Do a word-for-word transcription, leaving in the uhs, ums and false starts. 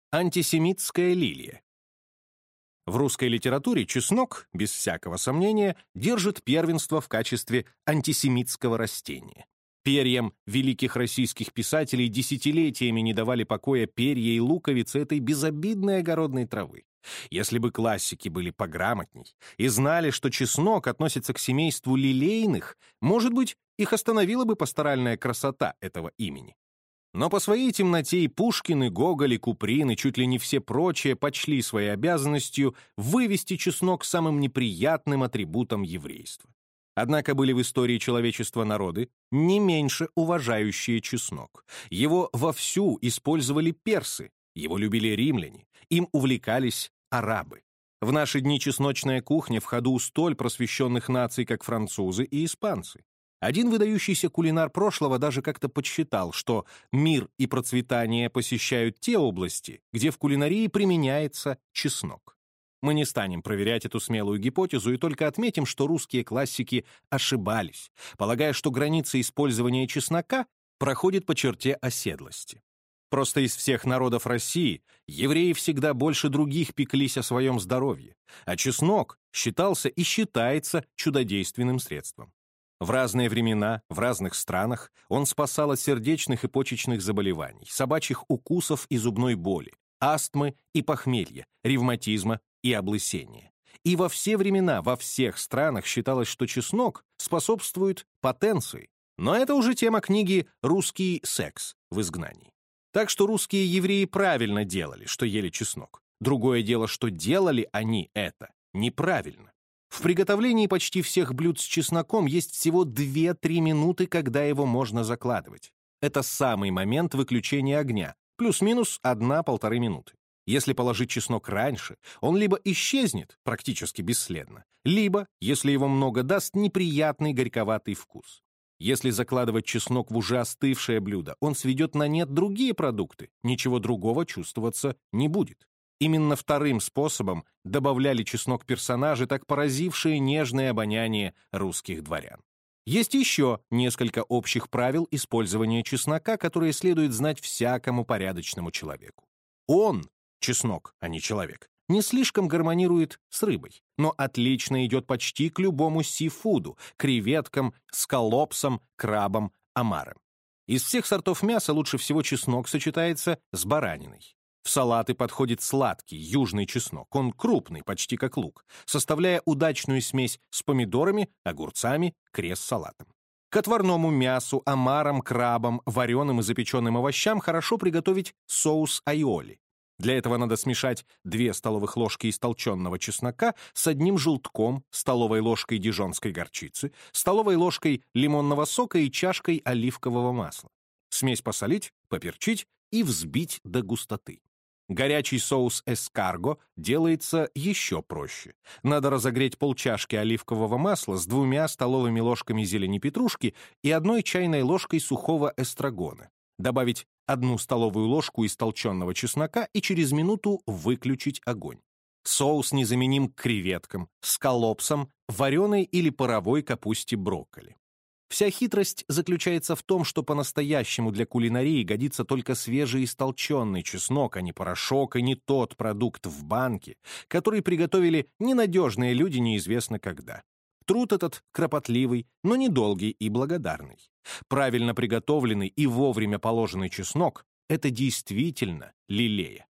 Антисемитская лилия. В русской литературе чеснок, без всякого сомнения, держит первенство в качестве антисемитского растения. Перьям великих российских писателей десятилетиями не давали покоя перья и луковицы этой безобидной огородной травы. Если бы классики были пограмотней и знали, что чеснок относится к семейству лилейных, может быть, их остановила бы пасторальная красота этого имени. Но по своей темноте и Пушкин, и Гоголь, и Куприн, и чуть ли не все прочие почли своей обязанностью вывести чеснок самым неприятным атрибутом еврейства. Однако были в истории человечества народы, не меньше уважающие чеснок. Его вовсю использовали персы, его любили римляне, им увлекались арабы. В наши дни чесночная кухня в ходу у столь просвещенных наций, как французы и испанцы. Один выдающийся кулинар прошлого даже как-то подсчитал, что мир и процветание посещают те области, где в кулинарии применяется чеснок. Мы не станем проверять эту смелую гипотезу и только отметим, что русские классики ошибались, полагая, что граница использования чеснока проходит по черте оседлости. Просто из всех народов России евреи всегда больше других пеклись о своем здоровье, а чеснок считался и считается чудодейственным средством. В разные времена, в разных странах он спасал от сердечных и почечных заболеваний, собачьих укусов и зубной боли, астмы и похмелья, ревматизма и облысения. И во все времена, во всех странах считалось, что чеснок способствует потенции. Но это уже тема книги «Русский секс в изгнании». Так что русские евреи правильно делали, что ели чеснок. Другое дело, что делали они это неправильно. В приготовлении почти всех блюд с чесноком есть всего две-три минуты, когда его можно закладывать. Это самый момент выключения огня, плюс-минус одна-полторы минуты. Если положить чеснок раньше, он либо исчезнет практически бесследно, либо, если его много, даст неприятный горьковатый вкус. Если закладывать чеснок в уже остывшее блюдо, он сведет на нет другие продукты, ничего другого чувствоваться не будет. Именно вторым способом добавляли чеснок персонажи, так поразившие нежное обоняние русских дворян. Есть еще несколько общих правил использования чеснока, которые следует знать всякому порядочному человеку. Он, чеснок, а не человек, не слишком гармонирует с рыбой, но отлично идет почти к любому сифуду, креветкам, скалопсам, крабам, омарам. Из всех сортов мяса лучше всего чеснок сочетается с бараниной. В салаты подходит сладкий, южный чеснок. Он крупный, почти как лук, составляя удачную смесь с помидорами, огурцами, крест-салатом. К отварному мясу, омарам, крабам, вареным и запеченным овощам хорошо приготовить соус айоли. Для этого надо смешать две столовых ложки истолченного чеснока с одним желтком, столовой ложкой дижонской горчицы, столовой ложкой лимонного сока и чашкой оливкового масла. Смесь посолить, поперчить и взбить до густоты. Горячий соус эскарго делается еще проще. Надо разогреть полчашки оливкового масла с двумя столовыми ложками зелени петрушки и одной чайной ложкой сухого эстрагона. Добавить одну столовую ложку истолченного чеснока и через минуту выключить огонь. Соус незаменим к креветкам, скалопсам, вареной или паровой капусте брокколи. Вся хитрость заключается в том, что по-настоящему для кулинарии годится только свежеистолченный чеснок, а не порошок и не тот продукт в банке, который приготовили ненадежные люди неизвестно когда. Труд этот кропотливый, но недолгий и благодарный. Правильно приготовленный и вовремя положенный чеснок — это действительно лилея.